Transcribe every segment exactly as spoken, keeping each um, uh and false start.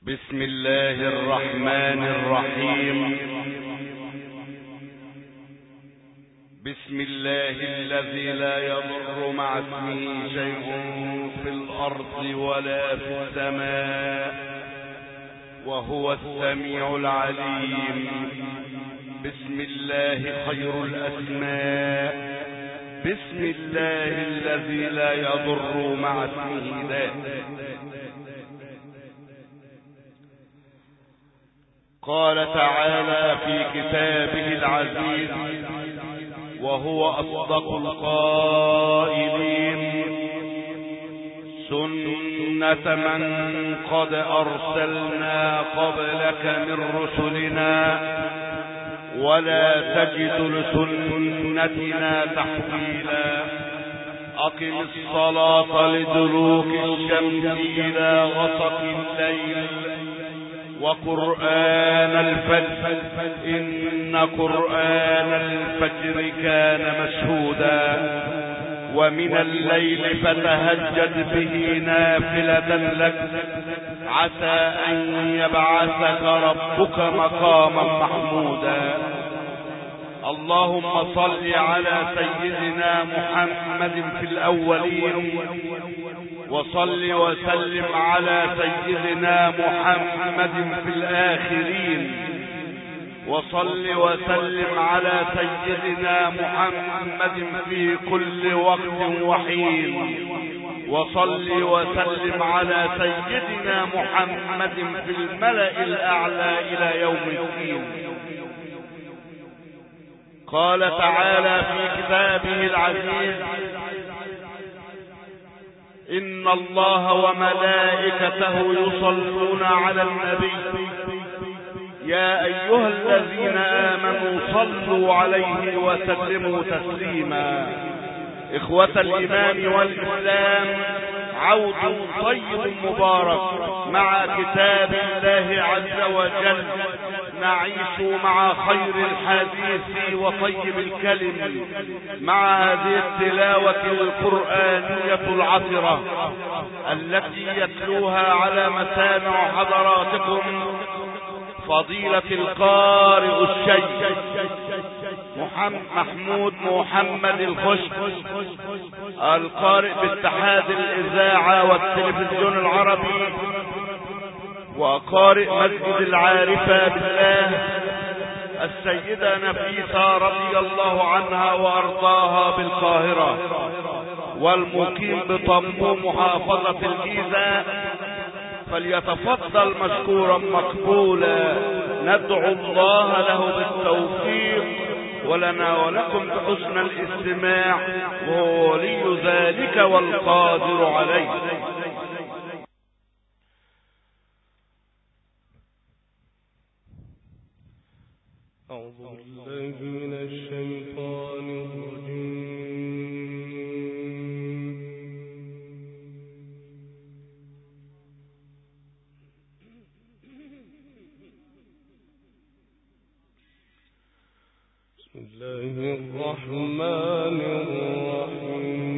بسم الله الرحمن الرحيم. بسم الله الذي لا يضر مع اسمه شيء في الأرض ولا في السماء وهو السميع العليم. بسم الله خير الأسماء. بسم الله الذي لا يضر مع اسمه داء. قال تعالى في كتابه العزيز وهو أصدق القائلين: سنة من قد أرسلنا قبلك من رسلنا ولا تجد لسنتنا تحويلا. أقم الصلاة لدلوك الشمس إلى غسق الليل وقرآن الفجر إن قرآن الفجر كان مشهودا. ومن الليل فتهجد به نافلة لك عسى أن يبعثك ربك مقاما محمودا. اللهم صل على سيدنا محمد في الأولين وصل وسلم على سيدنا محمد في الآخرين وصل وسلم على سيدنا محمد في كل وقت وحين وصل وسلم على سيدنا محمد في الملأ الأعلى إلى يوم الدين. قال تعالى في كتابه العزيز: إن الله وملائكته يصلون على النبي يا أيها الذين آمنوا صلوا عليه وسلموا تسليما. إخوة الإيمان والإسلام، عود طيب مبارك مع كتاب الله عز وجل. نعيش مع خير الحديث وطيب الكلم مع هذه التلاوة القرآنية العطرة التي يتلوها على مسامع حضراتكم فضيلة القارئ الشيخ محمود محمد الخشب، القارئ باتحاد الإذاعة والتلفزيون العربي وقارئ مسجد العارفة بالله السيدة نفيسة رضي الله عنها وأرضاها بالقاهرة، والمقيم بطموم محافظة الجيزة. فليتفضل مشكورا مقبولا. ندعو الله له بالتوفيق ولنا ولكم بحسن الاستماع، وهو ولي ذلك والقادر عليه. أعوذ بالله من الشيطان الرجيم. بسم الله الرحمن الرحيم.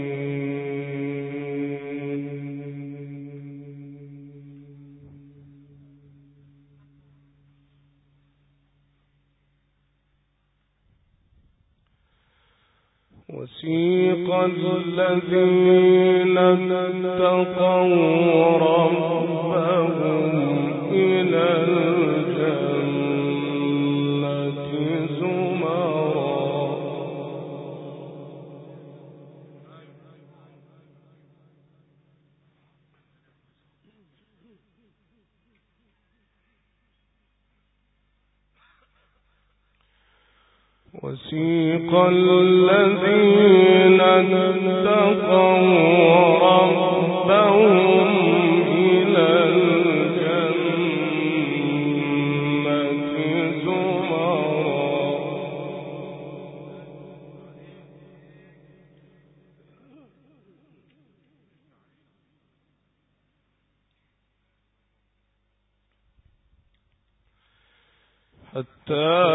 وسيق الذين اتقوا ربهم إلى الجنة زمرا وسيق الذين اتقوا ربهم إلى الجنة زمرا حتى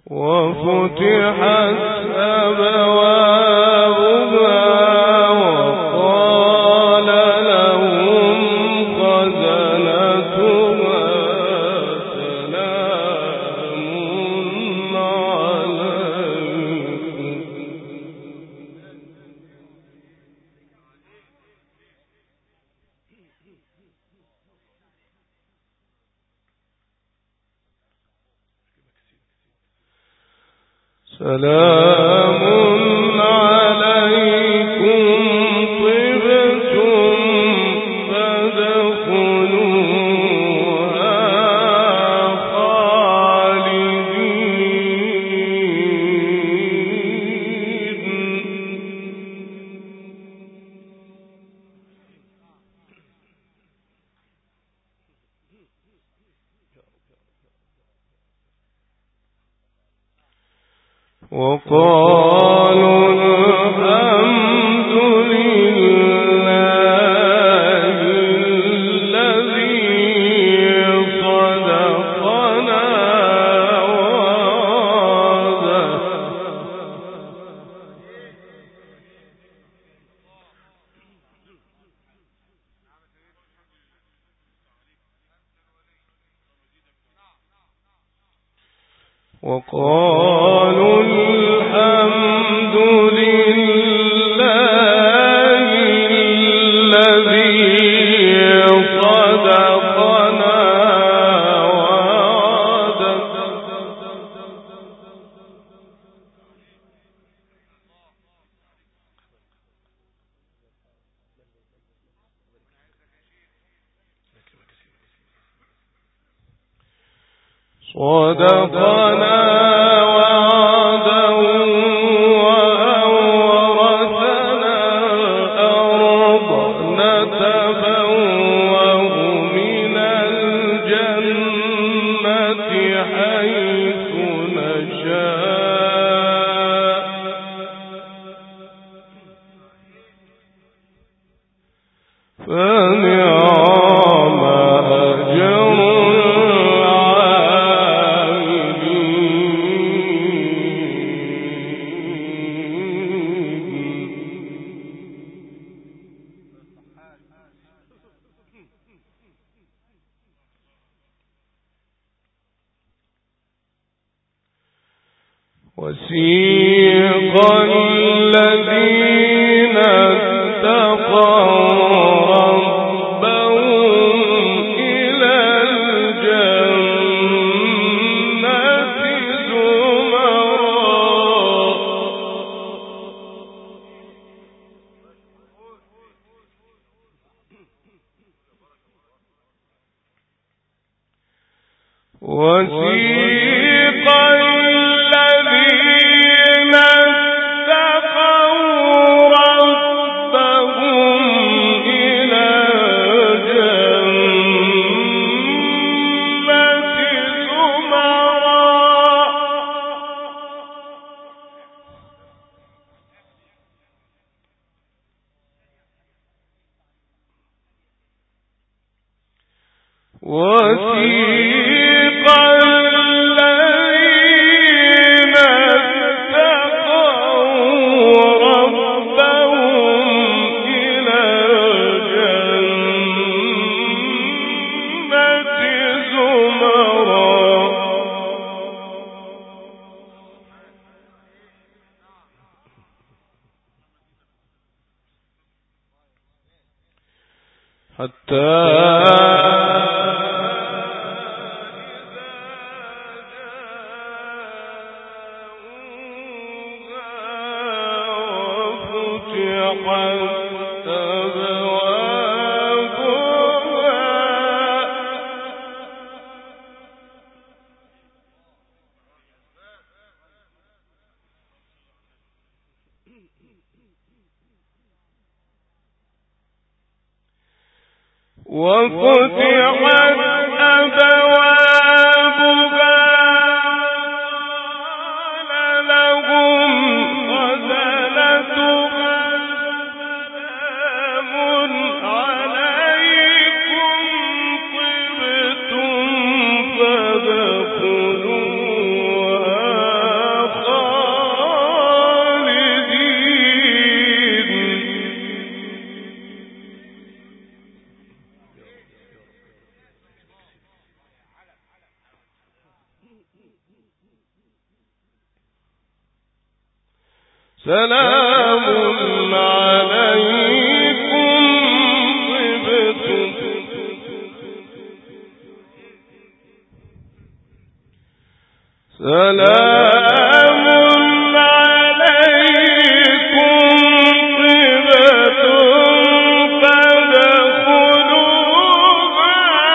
وفتحت أبوابها وقال لهم خزنتها سلام عليكم. سلام عليكم طبتم فادخلوها خالدين. وقالوا الحمد لله الذي صدقنا وعده. وقالوا الحمد لله الذي صدقنا وعده. صدقنا وعده وأورثنا الأرض نتبوأ من الجنة حيث نشاء فنعم أجر وسيق الذين اتقوا ربهم إلى الجنة زمرا وسيق الذين اتقوا ربهم إلى الجنة زمرا وسيق الذين اتقوا ربهم إلى الجنة زمرا حتى وفتحت أبوابها قال لهم خزنتها سلام عليكم طبتم فادخلوها سلام عليكم طبتم سلام عليكم طبتم فادخلوها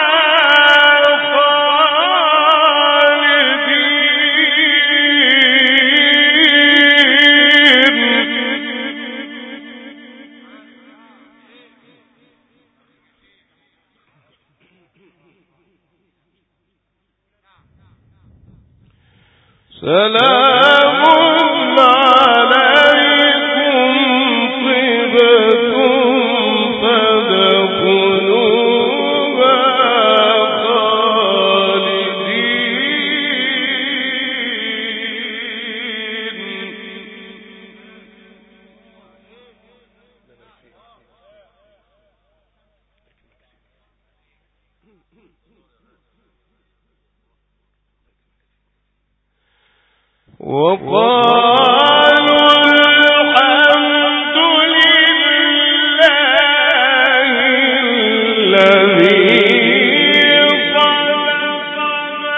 سلام عليكم طبتم فادخلوها خالدين وقالوا الحمد لله الذي صدقنا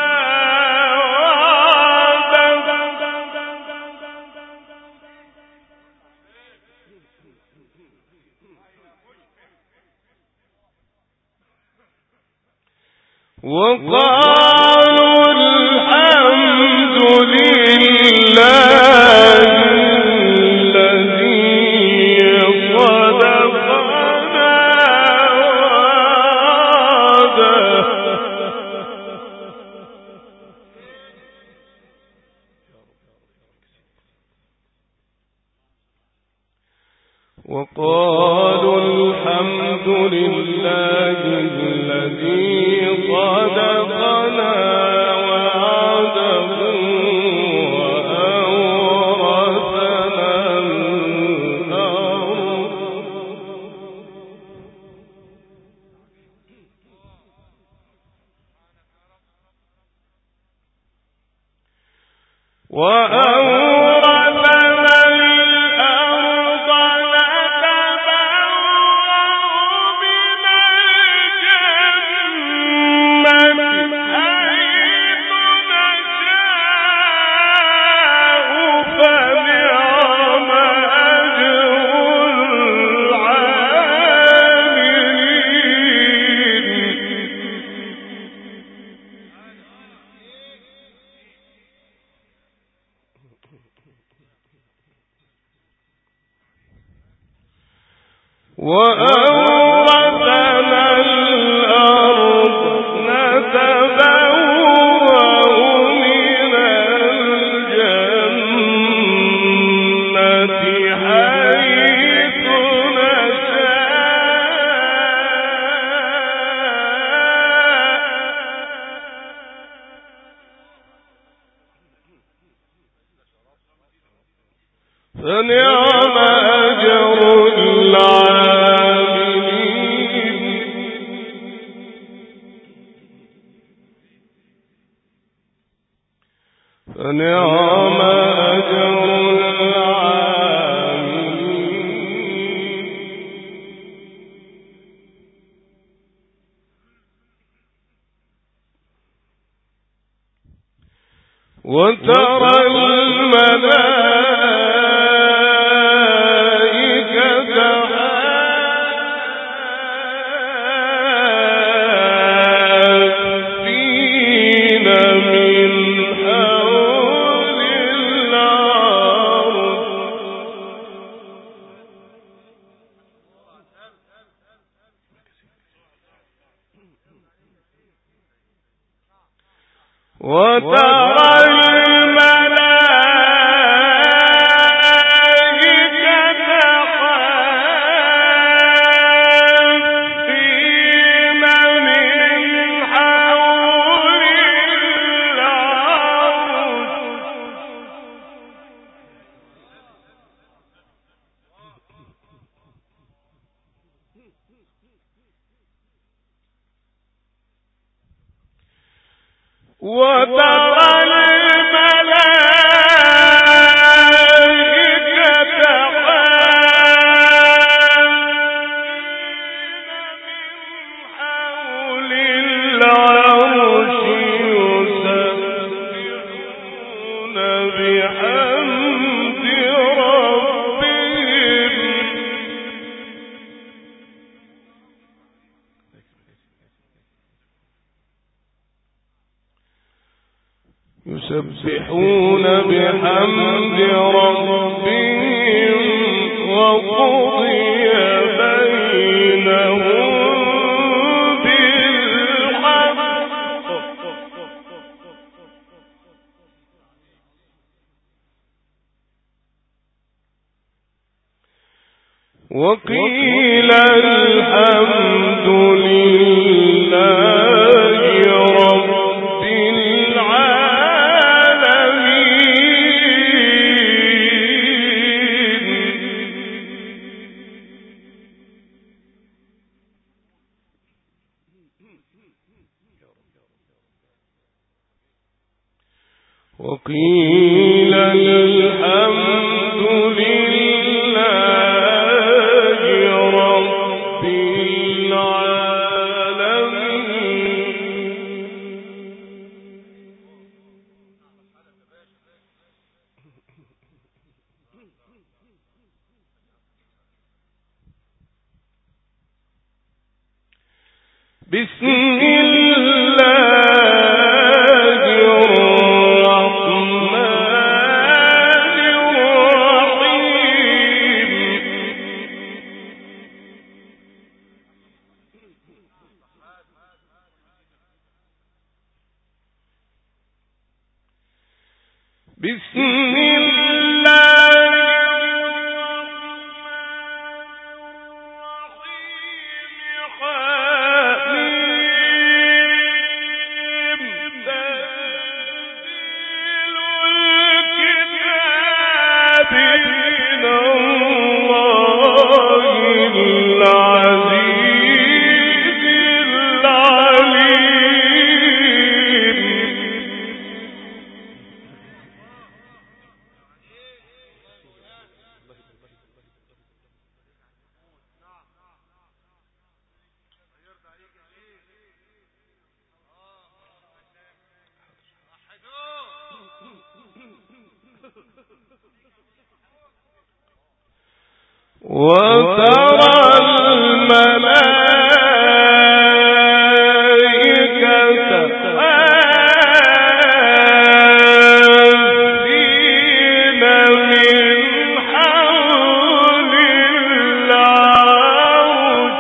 وعده وقالوا الحمد لله وقالوا الحمد لله الذي صدقنا وعده وأورثنا الأرض وأورثنا الأرض نتبوأ من الجنة حيث نشاء فنعم أجر وأورثنا الأرض نتبوأ من الجنة حيث نشاء فنعم أجر العاملين فنعم أجر العاملين وترى الملائكة حافين من حول العرش وترى وترى الملائكة يسبحون بحمد ربهم وقضي بينهم بالحق وقيل الحمد لله رب العالمين. وقيل الحمد لله رب العالمين. بسم الله الرحمن الرحيم. بسم وترى الملائكة حافين من حول العرش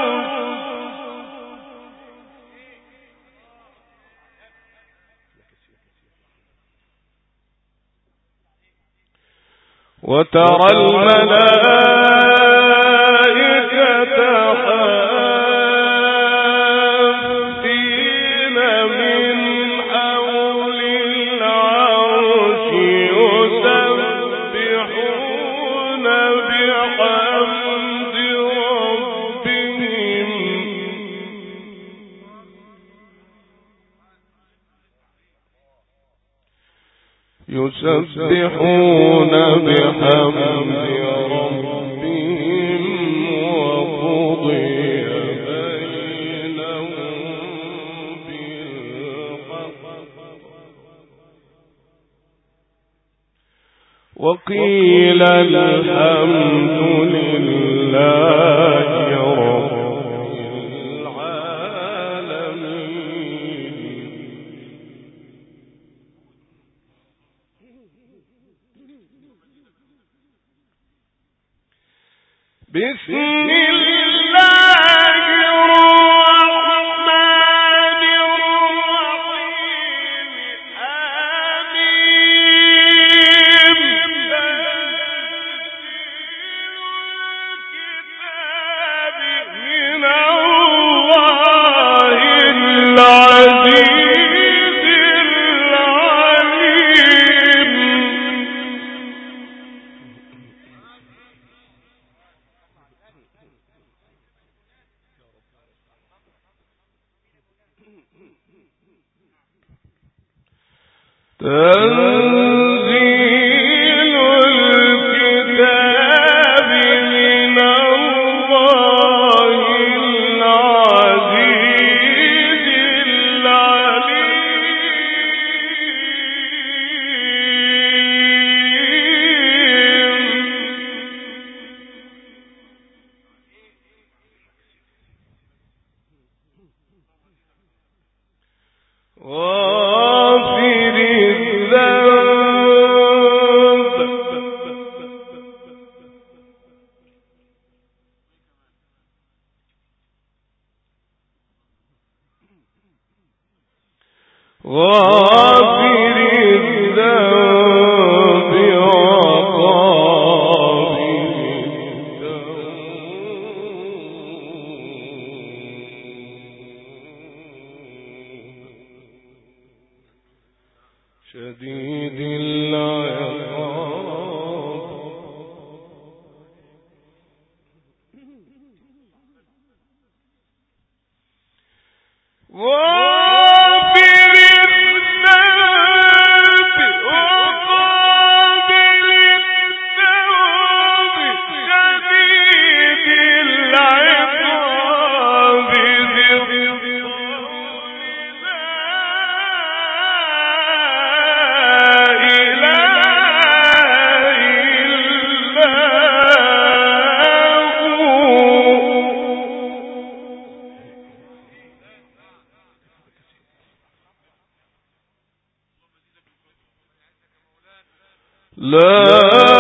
وترى الملائكة حافين من حول العرش يسبحون بحمد ربهم يسبحون بحمد ربهم وقضي بينهم بالحق وقيل الحمد لله رب بسم الله الرحمن الرحيم. آمين. الكتاب من الله العزيز العليم. تنزيل الكتاب من الله العزيز العليم. غافر الذنب غافر الذنب وقابل شديد العقاب غافر الذنب وقابل التوب شديد العقاب ذي لا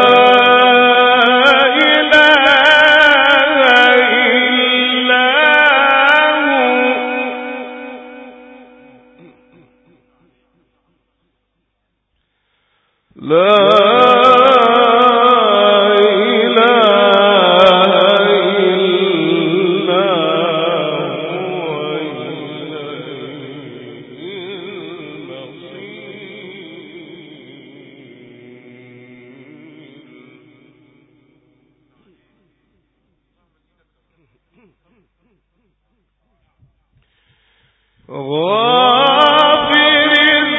غافر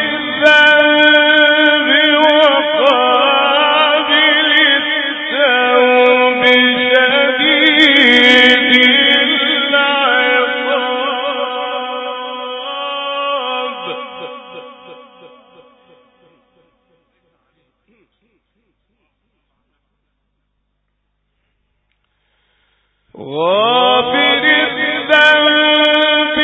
الذنب وقابل التوب شديد العقاب غافر الذنب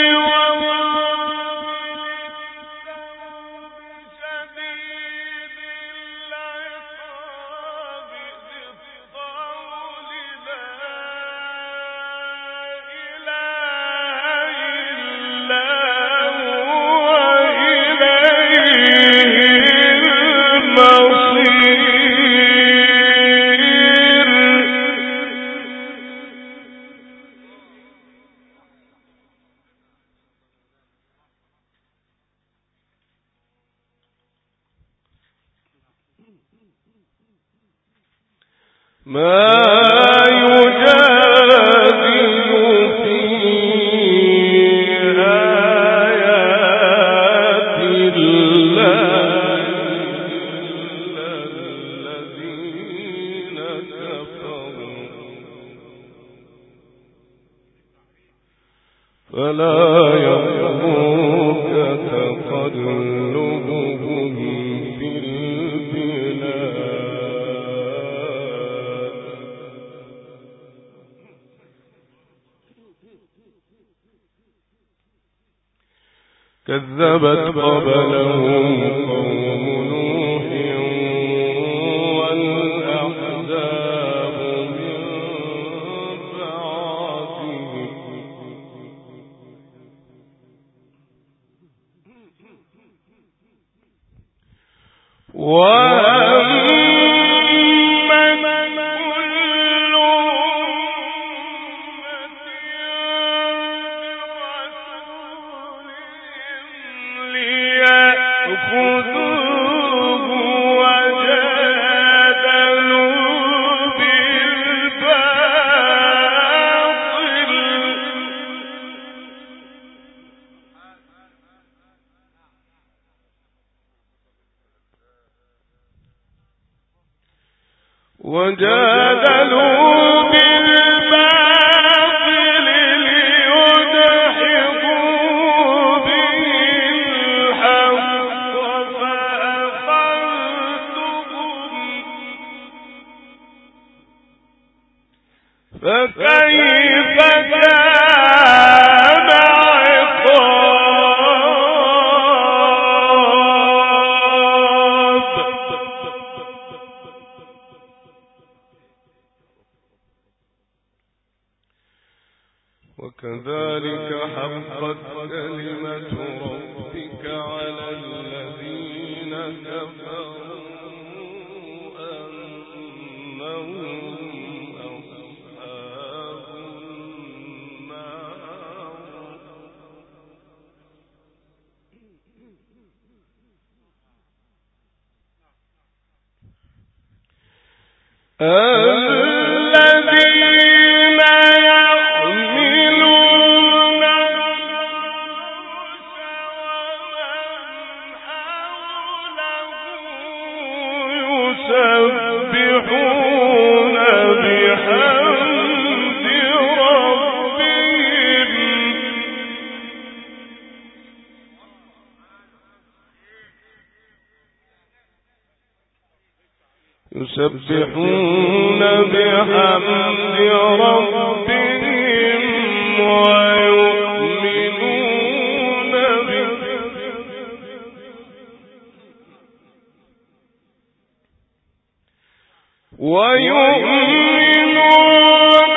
ما يجادل في آيات الله إلا الذين كفروا فلا يغرك تقلبهم في البلاد كذبت قبلهم قوم نوح والأحزاب من بعدهم وجادلوا بالباطل ليدحضوا به الحق فأخذتهم فكيف كان عقاب وكذلك حقت كلمة ربك ربك على الذين كفروا أنهم أصحاب النار الذين يحملون يسبحون بحمد ربهم يسبحون بحمد ربهم ويؤمنون به ويؤمنون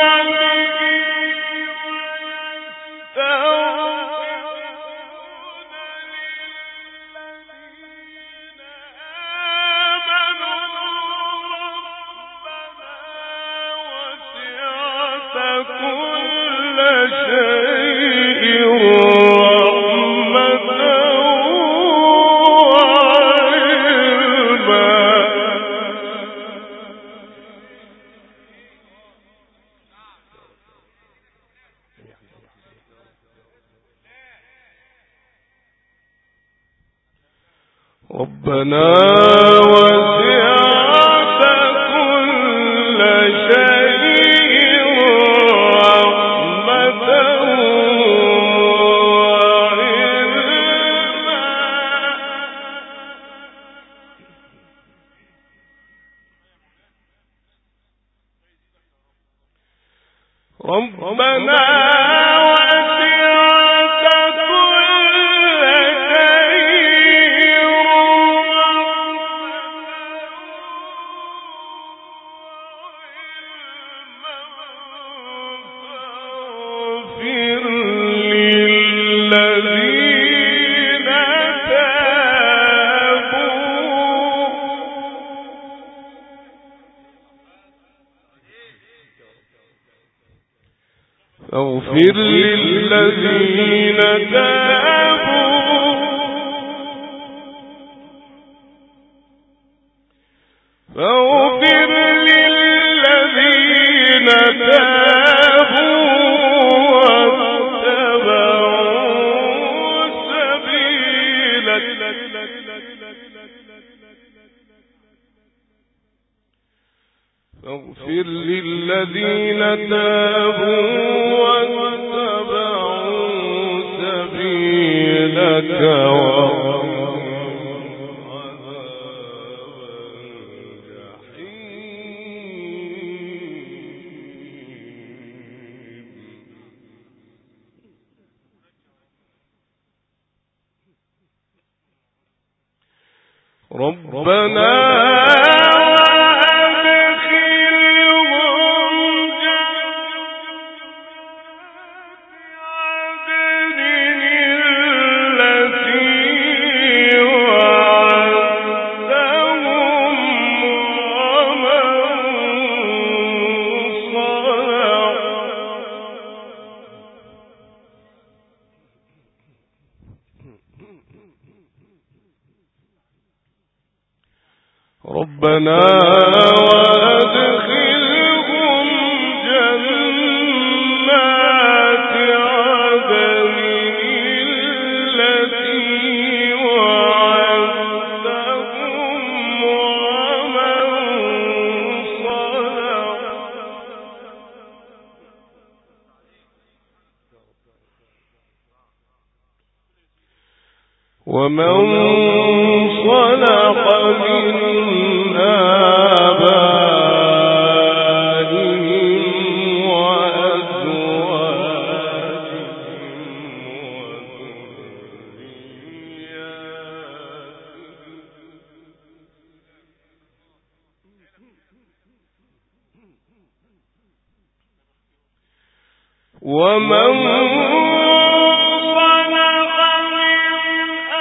ربنا وسعت كل شيء رحمة وعلما ربنا فاغفر للذين تابوا فاغفر للذين تابوا واتبعوا سبيلك فاغفر للذين تابوا واتبعوا سبيلك وقهم عذاب الجحيم ربنا ربنا وأدخلهم جنات عدن التي وعدتهم ومن صلح ومن صلح من آبائهم وأزواجهم وذرياتهم ومن صلح من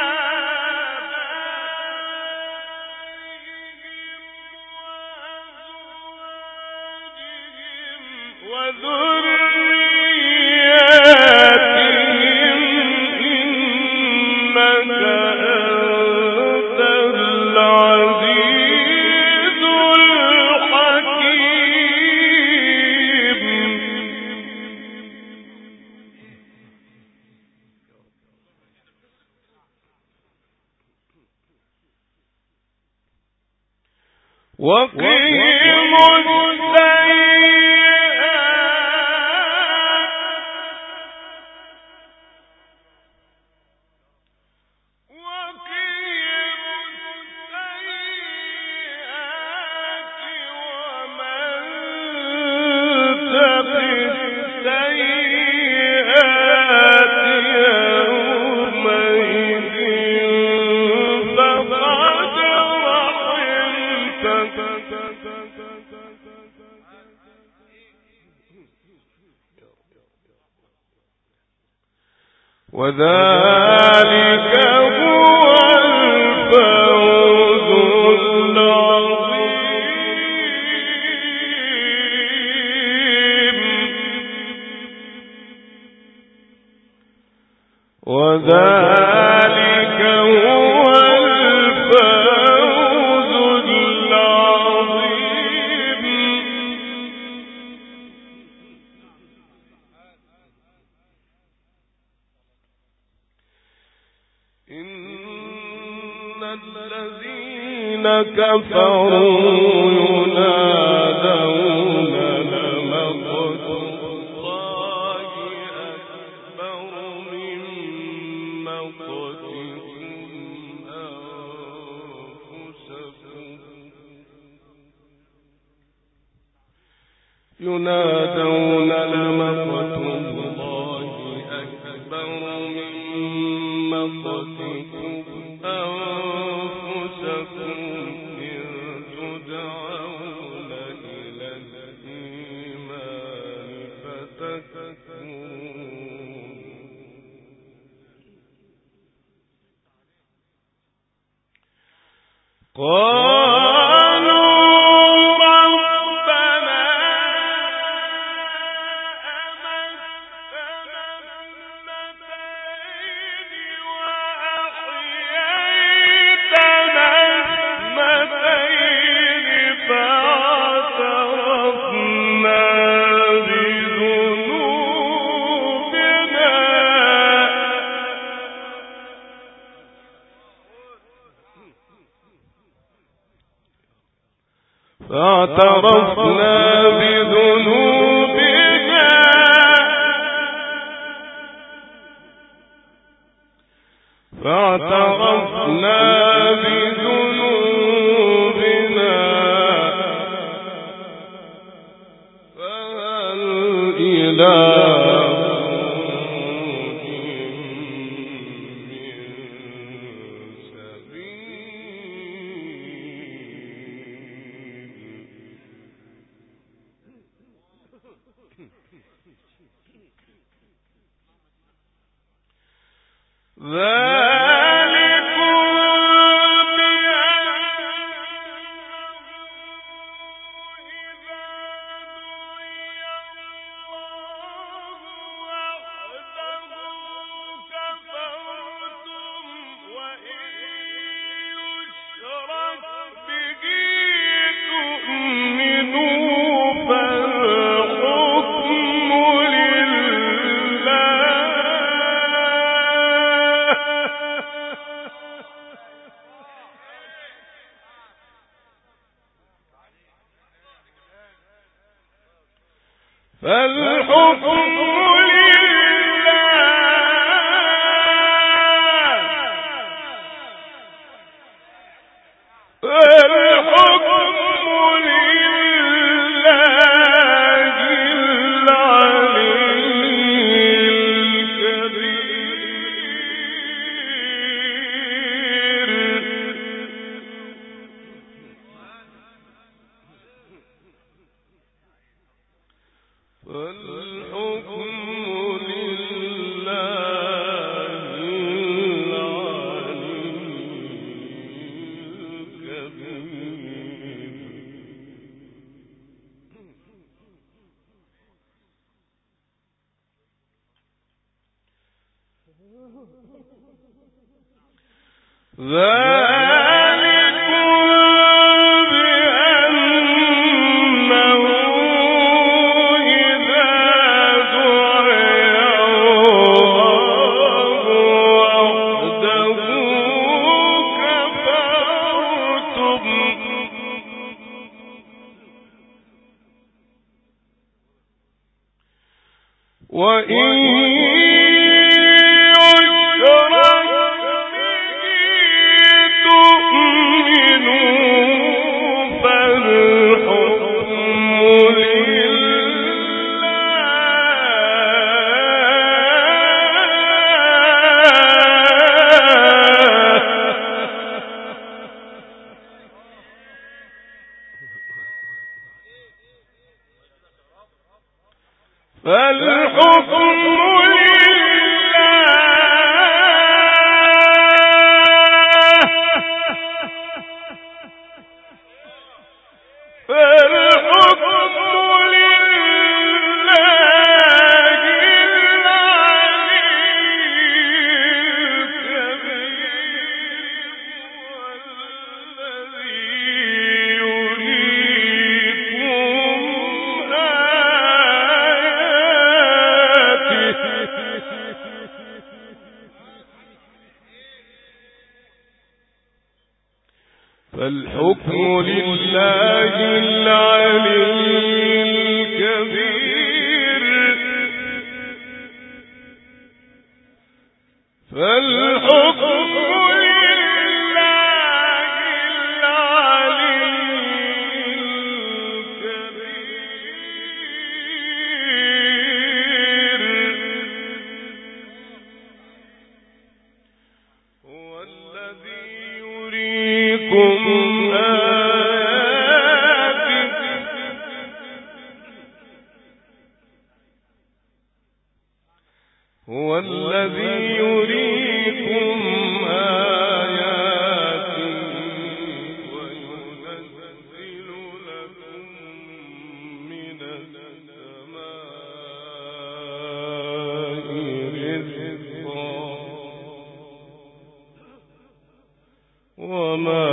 وقهم السيئات وذلك هو الفوز العظيم وذلك هو الفوز العظيم إن الذين كفروا ينادون لمقت الله أكبر من مقتكم أنفسكم ينادون لمقت الله أكبر من مقتكم أنفسكم إذ تدعون إلى الإيمان فتكفرون قالوا ربنا أمتنا اثنتين وأحييتنا اثنتين فاعترفنا بذنوبنا فاعترفنا بذنوبنا فاعترفنا بذنوبنا فهل إلى خروج من سبيل ذلكم بأنه إذا دعي الله وحده كفرتم وإن يشرك به تؤمنوا فالحكم لله فالحكم لله فالحكم لله العلي الكبير فالحكم لله العلي الكبير ذلكم بأنه إذا دعي الله وحده كفرتم فالحكم لله العلي الكبير فالحكم هو الذي يريكم آياته وينزل لكم من السماء رزقا وما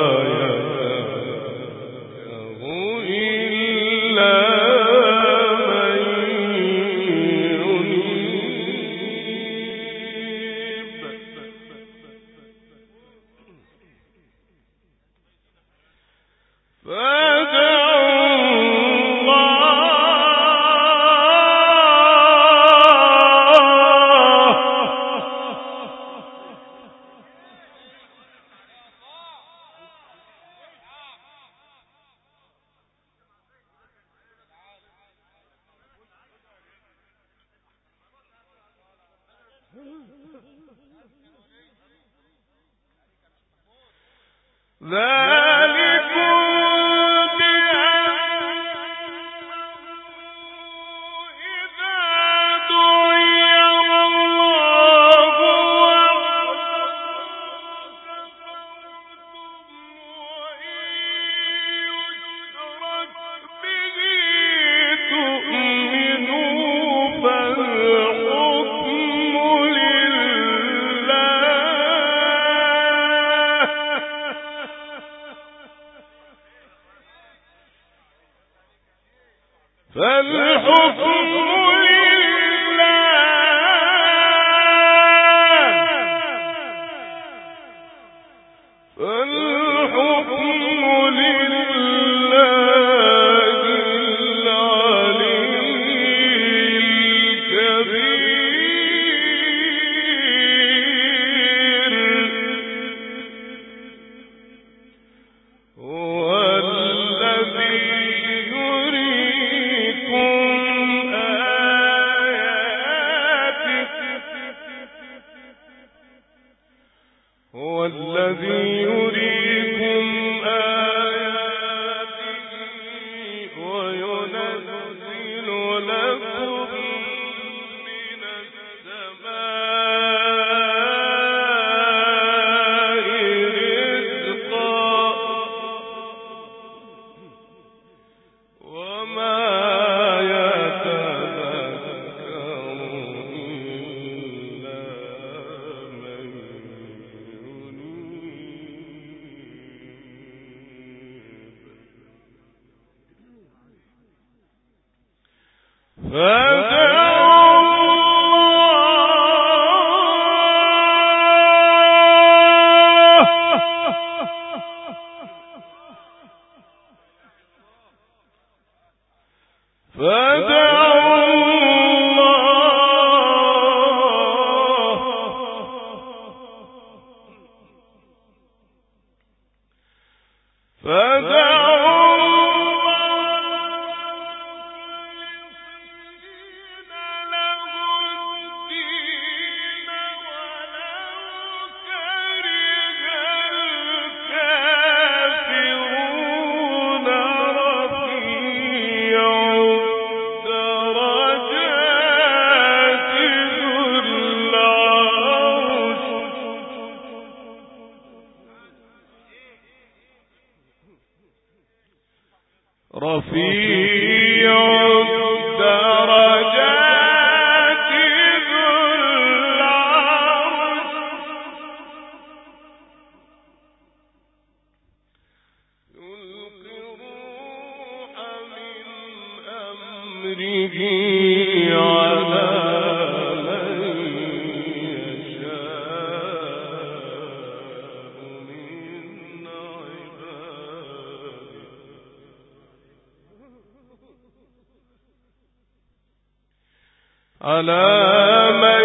يتذكر إلا ذلكم فالحكم لله فالحكم لله العلي الكبير هو الذي هو الذي يريكم آياته وينزل لكم من السماء رزقا وما فادعوا الله على من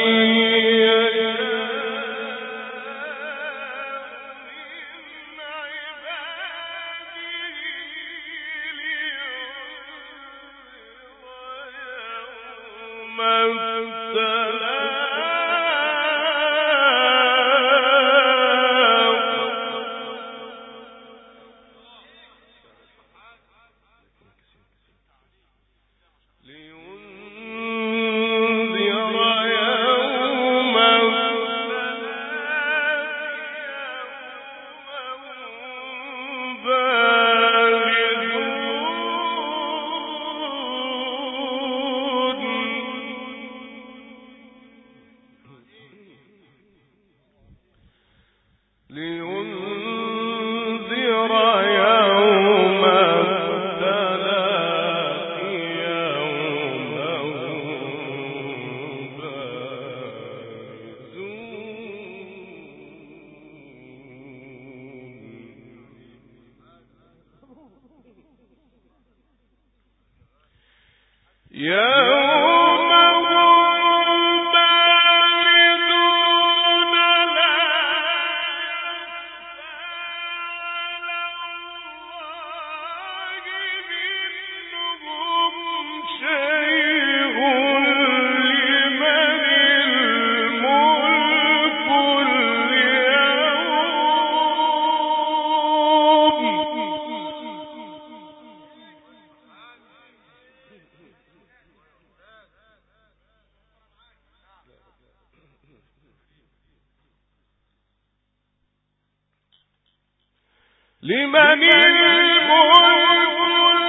لمن الملك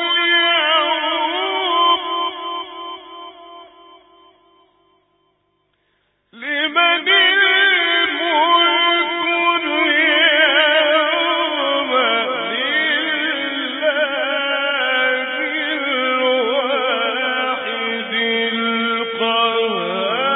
اليوم لمن الملك اليوم لله الواحد القهار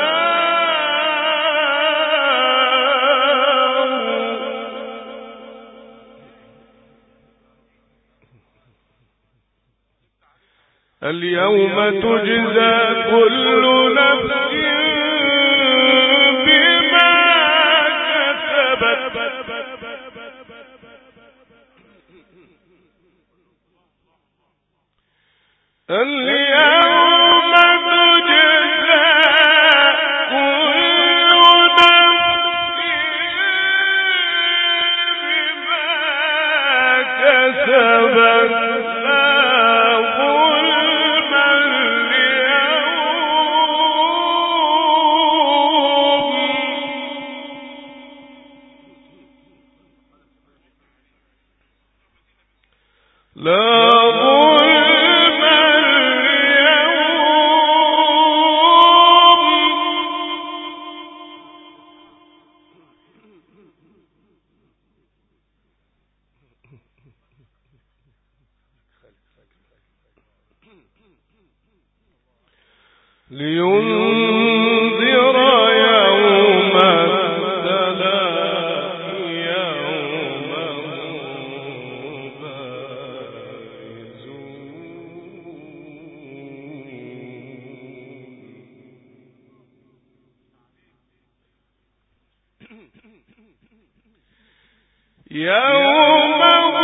اليوم تجزى كل نفس بما كسبت اليوم تجزى كل نفس بما كسبت لينذر يوم التلاق يوم هم بارزون يوم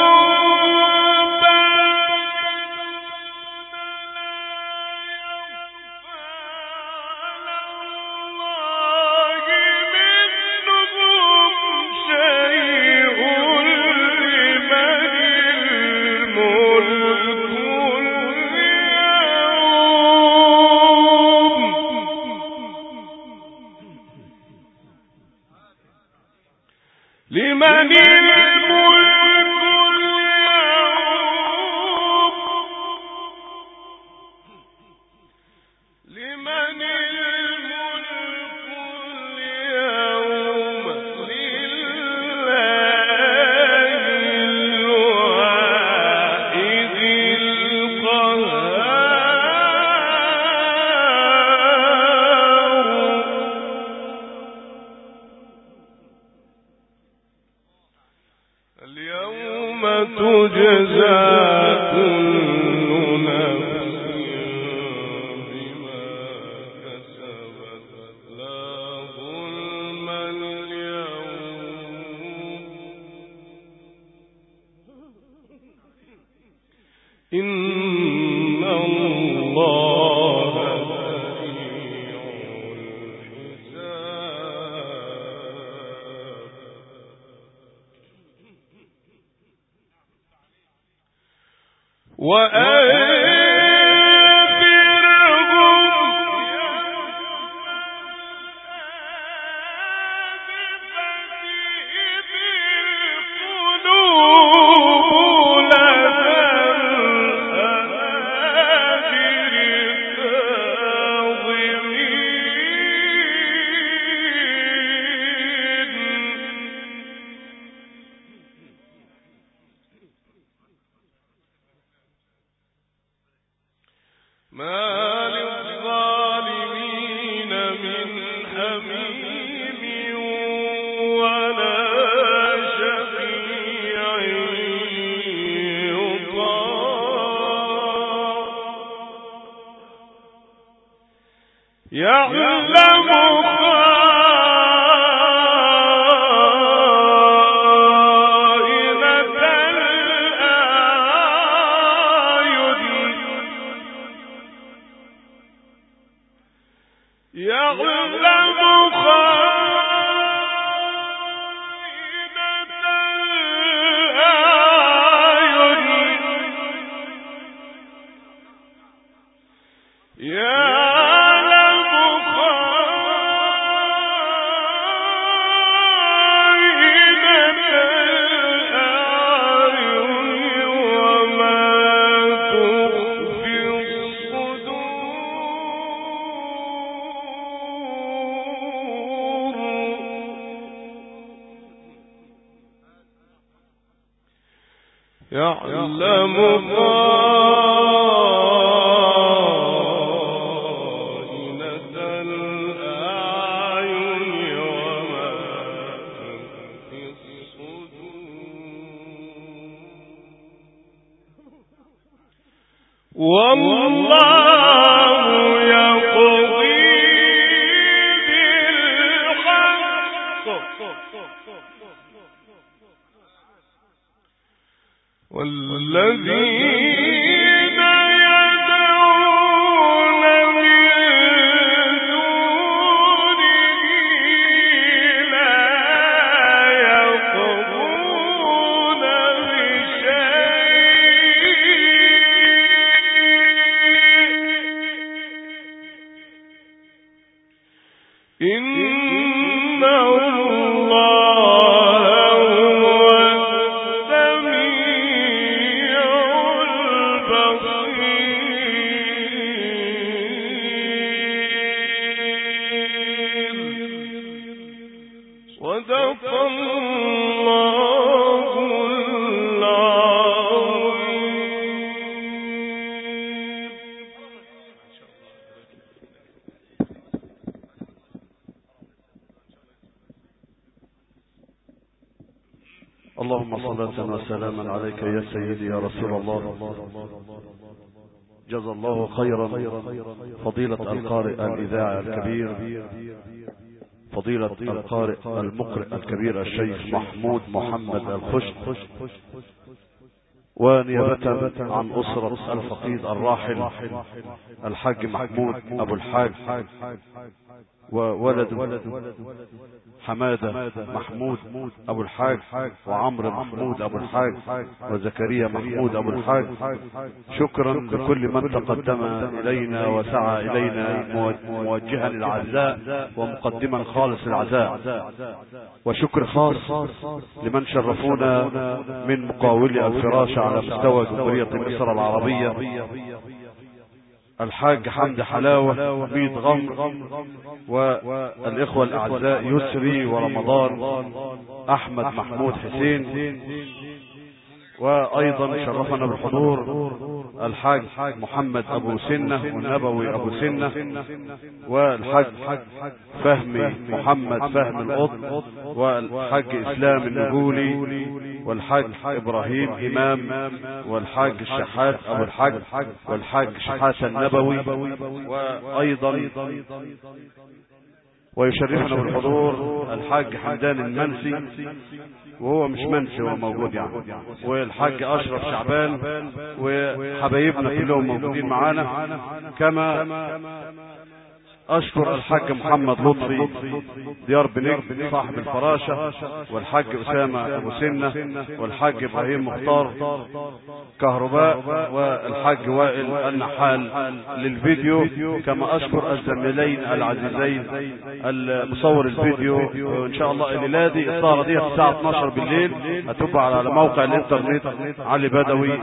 لمن الملك اليوم لمن الملك اليوم لله الواحد القهار اليوم تجزى كل نفس بما يعلم خائنة الأعين وما تخفي الصدور والله يقضي بالحق والذين يدعون من دونه لا يقضون بشيء إن اللهم صلاة وسلاما عليك يا سيدي يا رسول الله. جزا الله خيرا فضيلة القارئ الإذاعي الكبير، فضيلة القارئ المقرئ الكبير الشيخ محمود محمد الخشت، ونيابة عن أسرة الفقيد الراحل الحاج محمود أبو الحاج وولد حمادة محمود أبو الحاج وعمر محمود أبو الحاج وزكريا محمود أبو الحاج، شكرا لكل من تقدم إلينا وسعى إلينا موجها العزاء ومقدما خالص العزاء، وشكر خاص لمن شرفونا من مقاولي الفراش على مستوى جمهورية مصر العربية، الحاج حمد حلاوة بيت غمر، والإخوة الأعزاء يسري ورمضان أحمد محمود حسين، وأيضا شرفنا بالحضور الحاج محمد أبو سنة والنبوي أبو سنة، والحاج فهمي محمد فهم القط، والحاج إسلام النجولي، والحاج إبراهيم إمام، والحاج الشحات أبو الحاج، والحاج شحات النبوي، وأيضا ويشرفنا بالحضور الحاج حمدان المنسي، وهو مش منسي هو موجود يعني، والحاج أشرف شعبان، وحبايبنا كلهم موجودين معانا، كما اشكر الحاج محمد لطفي ديار بنجم صاحب الفراشة، والحاج اسامة ابو سنة، والحاج ابراهيم مختار كهرباء، والحاج وائل النحال للفيديو. كما اشكر الزميلين العزيزين المصور الفيديو. ان شاء الله الليله دي السهره دي الساعه اتناشر بالليل هتبقى على موقع الانترنت علي بدوي